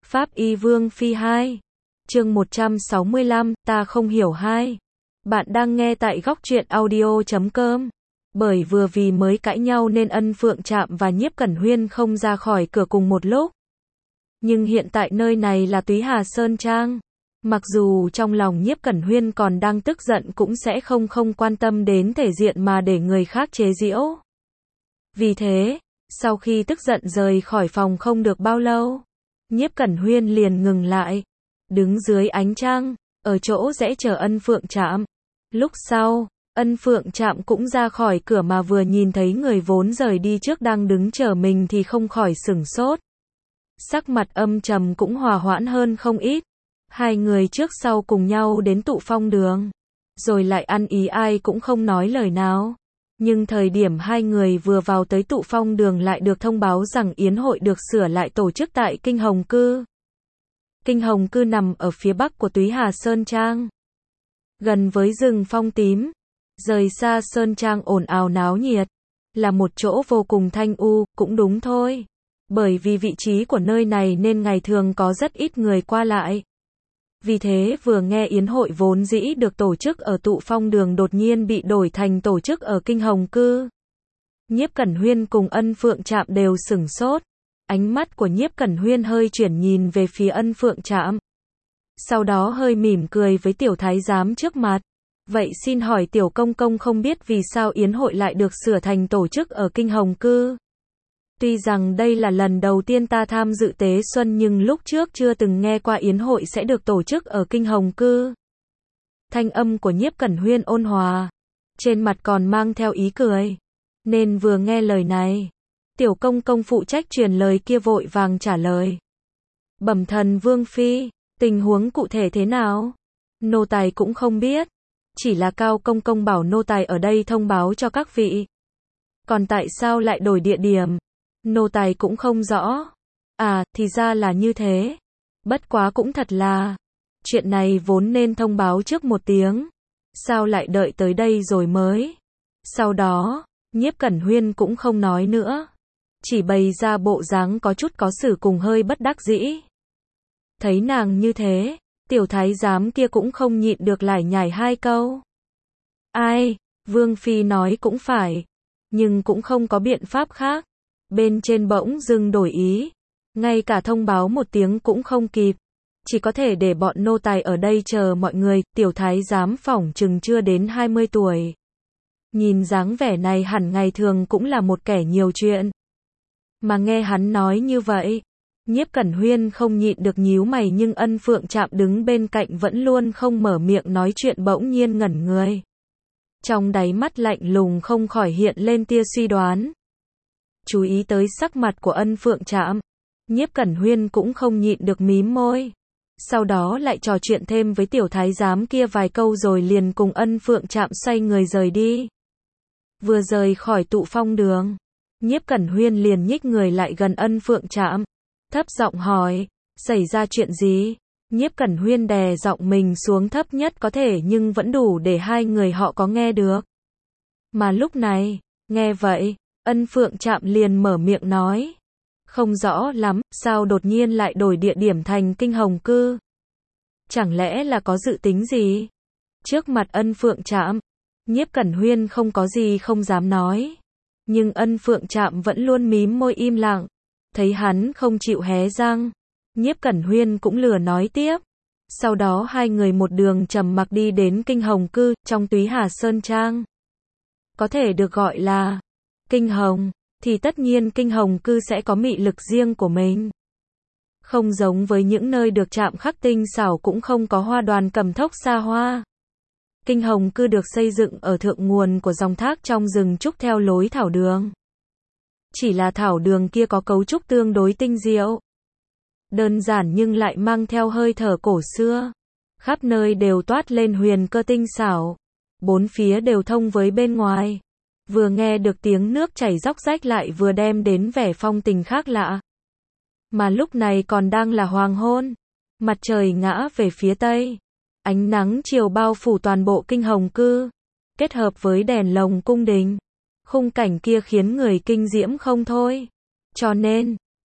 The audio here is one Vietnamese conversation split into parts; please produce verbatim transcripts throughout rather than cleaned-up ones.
Pháp Y Vương Phi hai. Chương một trăm sáu mươi lăm, ta không hiểu hai. Bạn đang nghe tại góc truyện audio chấm com. Bởi vừa vì mới cãi nhau nên Ân Phượng Trạm và Nhiếp Cẩn Huyên không ra khỏi cửa cùng một lúc. Nhưng hiện tại nơi này là Túy Hà Sơn Trang. Mặc dù trong lòng Nhiếp Cẩn Huyên còn đang tức giận cũng sẽ không không quan tâm đến thể diện mà để người khác chế giễu. Vì thế, sau khi tức giận rời khỏi phòng không được bao lâu, Nhiếp Cẩn Huyên liền ngừng lại, đứng dưới ánh trăng, ở chỗ rẽ chờ Ân Phượng Trạm. Lúc sau, Ân Phượng Trạm cũng ra khỏi cửa mà vừa nhìn thấy người vốn rời đi trước đang đứng chờ mình thì không khỏi sửng sốt. Sắc mặt âm trầm cũng hòa hoãn hơn không ít. Hai người trước sau cùng nhau đến Tụ Phong Đường, rồi lại ăn ý ai cũng không nói lời nào. Nhưng thời điểm hai người vừa vào tới Tụ Phong Đường lại được thông báo rằng yến hội được sửa lại tổ chức tại Kinh Hồng Cư. Kinh Hồng Cư nằm ở phía bắc của Túy Hà Sơn Trang, gần với rừng phong tím, rời xa Sơn Trang ồn ào náo nhiệt, là một chỗ vô cùng thanh u, cũng đúng thôi. Bởi vì vị trí của nơi này nên ngày thường có rất ít người qua lại. Vì thế vừa nghe yến hội vốn dĩ được tổ chức ở Tụ Phong Đường đột nhiên bị đổi thành tổ chức ở Kinh Hồng Cư. Nhiếp Cẩn Huyên cùng Ân Phượng Trạm đều sửng sốt. Ánh mắt của Nhiếp Cẩn Huyên hơi chuyển nhìn về phía Ân Phượng Trạm. Sau đó hơi mỉm cười với tiểu thái giám trước mặt. Vậy xin hỏi tiểu công công không biết vì sao yến hội lại được sửa thành tổ chức ở Kinh Hồng Cư? Tuy rằng đây là lần đầu tiên ta tham dự tế xuân nhưng lúc trước chưa từng nghe qua yến hội sẽ được tổ chức ở Kinh Hồng Cư. Thanh âm của Nhiếp Cẩn Huyên ôn hòa, trên mặt còn mang theo ý cười. Nên vừa nghe lời này, tiểu công công phụ trách truyền lời kia vội vàng trả lời. Bẩm thần Vương Phi, tình huống cụ thể thế nào? Nô tài cũng không biết. Chỉ là Cao công công bảo nô tài ở đây thông báo cho các vị. Còn tại sao lại đổi địa điểm? Nô tài cũng không rõ. À, thì ra là như thế. Bất quá cũng thật là, chuyện này vốn nên thông báo trước một tiếng. Sao lại đợi tới đây rồi mới? Sau đó, Nhiếp Cẩn Huyên cũng không nói nữa. Chỉ bày ra bộ dáng có chút có xử cùng hơi bất đắc dĩ. Thấy nàng như thế, tiểu thái giám kia cũng không nhịn được lải nhải hai câu. Ai, Vương Phi nói cũng phải. Nhưng cũng không có biện pháp khác. Bên trên bỗng dưng đổi ý, ngay cả thông báo một tiếng cũng không kịp, chỉ có thể để bọn nô tài ở đây chờ mọi người. Tiểu thái giám phỏng chừng chưa đến hai mươi tuổi, nhìn dáng vẻ này hẳn ngày thường cũng là một kẻ nhiều chuyện. Mà nghe hắn nói như vậy, Nhiếp Cẩn Huyên không nhịn được nhíu mày, nhưng Ân Phượng Trạm đứng bên cạnh vẫn luôn không mở miệng nói chuyện bỗng nhiên ngẩn người. Trong đáy mắt lạnh lùng không khỏi hiện lên tia suy đoán. Chú ý tới sắc mặt của Ân Phượng Trạm, Nhiếp Cẩn Huyên cũng không nhịn được mím môi. Sau đó lại trò chuyện thêm với tiểu thái giám kia vài câu rồi liền cùng Ân Phượng Trạm xoay người rời đi. Vừa rời khỏi Tụ Phong Đường, Nhiếp Cẩn Huyên liền nhích người lại gần Ân Phượng Trạm, thấp giọng hỏi, xảy ra chuyện gì? Nhiếp Cẩn Huyên đè giọng mình xuống thấp nhất có thể nhưng vẫn đủ để hai người họ có nghe được. Mà lúc này, nghe vậy, Ân Phượng Trạm liền mở miệng nói, không rõ lắm, sao đột nhiên lại đổi địa điểm thành Kinh Hồng Cư? Chẳng lẽ là có dự tính gì? Trước mặt Ân Phượng Trạm, Nhiếp Cẩn Huyên không có gì không dám nói. Nhưng Ân Phượng Trạm vẫn luôn mím môi im lặng. Thấy hắn không chịu hé răng, Nhiếp Cẩn Huyên cũng lừa nói tiếp. Sau đó hai người một đường trầm mặc đi đến Kinh Hồng Cư, trong Túy Hà Sơn Trang. Có thể được gọi là Kinh Hồng, thì tất nhiên Kinh Hồng Cư sẽ có mị lực riêng của mình. Không giống với những nơi được chạm khắc tinh xảo cũng không có hoa đoàn cầm thốc xa hoa. Kinh Hồng Cư được xây dựng ở thượng nguồn của dòng thác trong rừng trúc theo lối thảo đường. Chỉ là thảo đường kia có cấu trúc tương đối tinh diệu. Đơn giản nhưng lại mang theo hơi thở cổ xưa. Khắp nơi đều toát lên huyền cơ tinh xảo. Bốn phía đều thông với bên ngoài. Vừa nghe được tiếng nước chảy róc rách lại vừa đem đến vẻ phong tình khác lạ. Mà lúc này còn đang là hoàng hôn. Mặt trời ngã về phía tây. Ánh nắng chiều bao phủ toàn bộ Kinh Hồng Cư. Kết hợp với đèn lồng cung đình. Khung cảnh kia khiến người kinh diễm không thôi. Cho nên,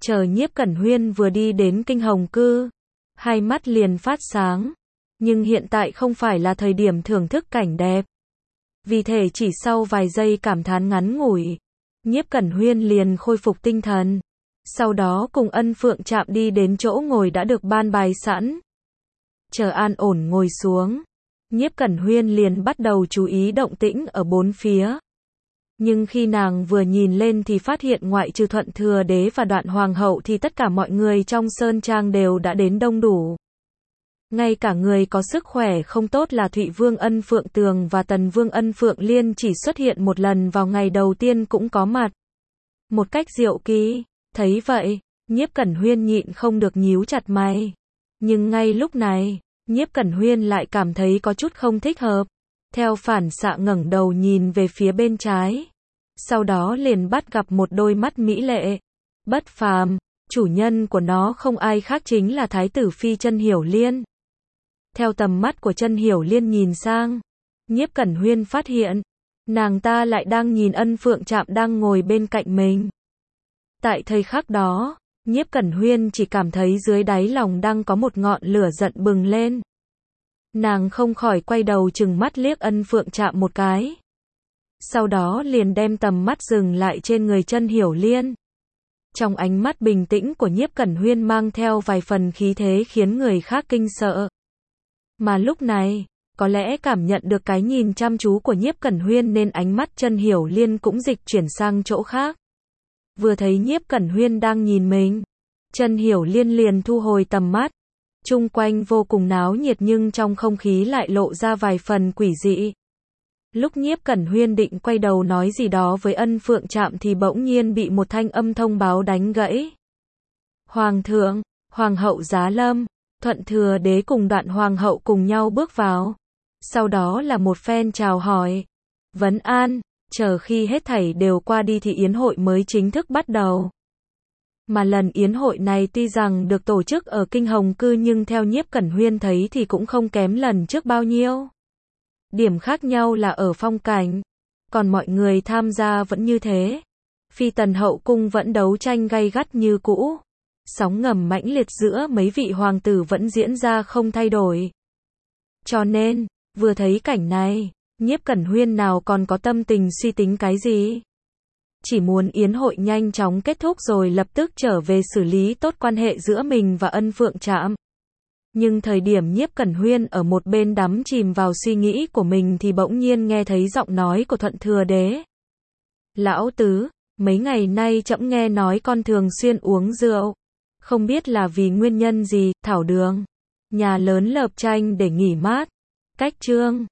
Chờ Nhiếp Cẩn Huyên vừa đi đến Kinh Hồng Cư, hai mắt liền phát sáng. Nhưng hiện tại không phải là thời điểm thưởng thức cảnh đẹp. Vì thế chỉ sau vài giây cảm thán ngắn ngủi, Nhiếp Cẩn Huyên liền khôi phục tinh thần. Sau đó cùng Ân Phượng Trạm đi đến chỗ ngồi đã được ban bài sẵn. Chờ an ổn ngồi xuống, Nhiếp Cẩn Huyên liền bắt đầu chú ý động tĩnh ở bốn phía. Nhưng khi nàng vừa nhìn lên thì phát hiện ngoại trừ Thuận Thừa Đế và Đoạn Hoàng hậu thì tất cả mọi người trong sơn trang đều đã đến đông đủ. Ngay cả người có sức khỏe không tốt là Thụy Vương Ân Phượng Tường và Tần Vương Ân Phượng Liên chỉ xuất hiện một lần vào ngày đầu tiên cũng có mặt. Một cách diệu kỳ, thấy vậy, Nhiếp Cẩn Huyên nhịn không được nhíu chặt mày. Nhưng ngay lúc này, Nhiếp Cẩn Huyên lại cảm thấy có chút không thích hợp. Theo phản xạ ngẩng đầu nhìn về phía bên trái. Sau đó liền bắt gặp một đôi mắt mỹ lệ, bất phàm, chủ nhân của nó không ai khác chính là Thái tử Phi Chân Hiểu Liên. Theo tầm mắt của Chân Hiểu Liên nhìn sang, Nhiếp Cẩn Huyên phát hiện, nàng ta lại đang nhìn Ân Phượng Trạm đang ngồi bên cạnh mình. Tại thời khắc đó, Nhiếp Cẩn Huyên chỉ cảm thấy dưới đáy lòng đang có một ngọn lửa giận bừng lên. Nàng không khỏi quay đầu trừng mắt liếc Ân Phượng Trạm một cái. Sau đó liền đem tầm mắt dừng lại trên người Chân Hiểu Liên. Trong ánh mắt bình tĩnh của Nhiếp Cẩn Huyên mang theo vài phần khí thế khiến người khác kinh sợ. Mà lúc này, có lẽ cảm nhận được cái nhìn chăm chú của Nhiếp Cẩn Huyên nên ánh mắt Chân Hiểu Liên cũng dịch chuyển sang chỗ khác. Vừa thấy Nhiếp Cẩn Huyên đang nhìn mình, Chân Hiểu Liên liền thu hồi tầm mắt. Chung quanh vô cùng náo nhiệt nhưng trong không khí lại lộ ra vài phần quỷ dị. Lúc Nhiếp Cẩn Huyên định quay đầu nói gì đó với Ân Phượng Trạm thì bỗng nhiên bị một thanh âm thông báo đánh gãy. Hoàng thượng, Hoàng hậu giá lâm, Thuận Thừa Đế cùng Đoạn Hoàng hậu cùng nhau bước vào. Sau đó là một phen chào hỏi, vấn an, chờ khi hết thảy đều qua đi thì yến hội mới chính thức bắt đầu. Mà lần yến hội này tuy rằng được tổ chức ở Kinh Hồng Cư nhưng theo Nhiếp Cẩn Huyên thấy thì cũng không kém lần trước bao nhiêu. Điểm khác nhau là ở phong cảnh, còn mọi người tham gia vẫn như thế. Phi tần hậu cung vẫn đấu tranh gay gắt như cũ. Sóng ngầm mãnh liệt giữa mấy vị hoàng tử vẫn diễn ra không thay đổi. Cho nên, vừa thấy cảnh này, Nhiếp Cẩn Huyên nào còn có tâm tình suy tính cái gì. Chỉ muốn yến hội nhanh chóng kết thúc rồi lập tức trở về xử lý tốt quan hệ giữa mình và Ân Phượng Trạm. Nhưng thời điểm Nhiếp Cẩn Huyên ở một bên đắm chìm vào suy nghĩ của mình thì bỗng nhiên nghe thấy giọng nói của Thuận Thừa Đế. Lão tứ, mấy ngày nay trẫm nghe nói con thường xuyên uống rượu. Không biết là vì nguyên nhân gì, Thảo Đường. Nhà lớn lợp tranh để nghỉ mát. Cách chương